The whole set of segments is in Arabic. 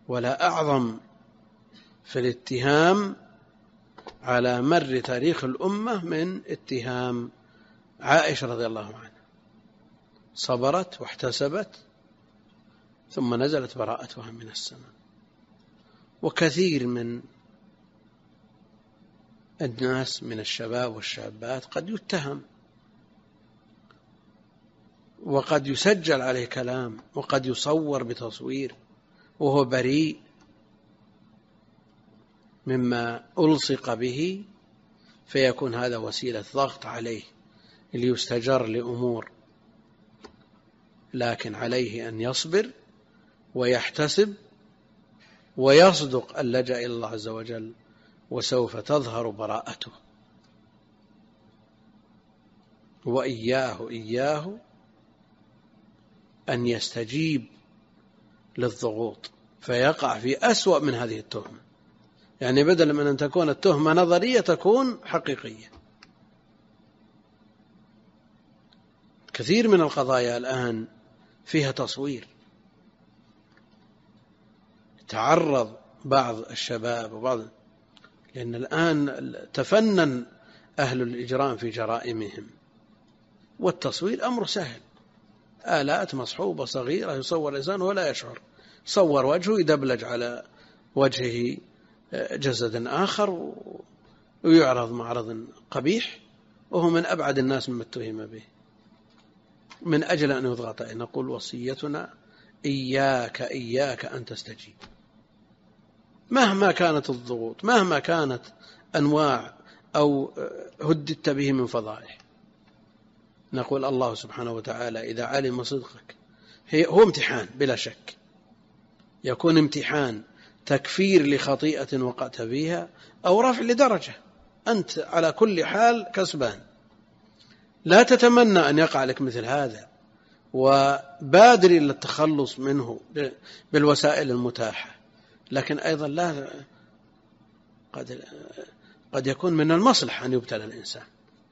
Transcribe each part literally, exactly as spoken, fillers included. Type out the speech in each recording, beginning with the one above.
ولا أعظم في الاتهام على مر تاريخ الأمة من اتهام عائشة رضي الله عنها. صبرت واحتسبت ثم نزلت براءتها من السماء. وكثير من الناس من الشباب والشابات قد يتهم وقد يسجل عليه كلام وقد يصور بتصوير وهو بريء مما ألصق به، فيكون هذا وسيلة ضغط عليه ليستجر لأمور. لكن عليه أن يصبر ويحتسب ويصدق اللجأ إلى الله عز وجل، وسوف تظهر براءته. وإياه إياه أن يستجيب للضغوط فيقع في أسوأ من هذه التهمة. يعني بدل من أن تكون التهمة نظرية تكون حقيقية. كثير من القضايا الآن فيها تصوير. تعرض بعض الشباب وبعض، لأن الآن تفنن أهل الإجرام في جرائمهم، والتصوير أمر سهل. آلات مصحوبة صغيرة يصور الإنسان ولا يشعر، صور وجهه يدبلج على وجهه جسد آخر ويعرض معرض قبيح، وهو من أبعد الناس مما اتهم به. من أجل أن يضغط عليه نقول وصيتنا إياك إياك أن تستجيب مهما كانت الضغوط، مهما كانت أنواع أو هددت به من فضائح. نقول الله سبحانه وتعالى إذا علم صدقك، هو امتحان بلا شك، يكون امتحان تكفير لخطيئة وقعت فيها أو رفع لدرجة، أنت على كل حال كسبان. لا تتمنى أن يقع لك مثل هذا، وبادر إلى التخلص منه بالوسائل المتاحة. لكن أيضا لا قد, قد يكون من المصلحة أن يبتلى الإنسان،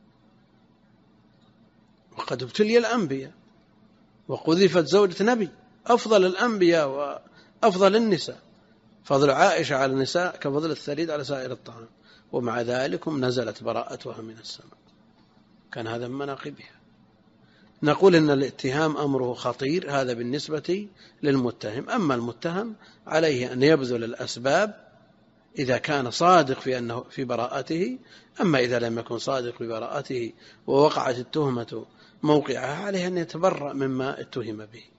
وقد ابتلي الأنبياء وقذفت زوجة نبي أفضل الأنبياء وأفضل النساء. فضل عائشة على النساء كفضل الثريد على سائر الطعام، ومع ذلك نزلت براءتها من السماء. كان هذا من مناقبها. نقول إن الاتهام أمره خطير، هذا بالنسبة للمتهم. أما المتهم عليه أن يبذل الأسباب إذا كان صادق في أنه في براءته. أما إذا لم يكن صادق في براءته ووقعت التهمة موقعها، عليه أن يتبرأ مما اتهم به.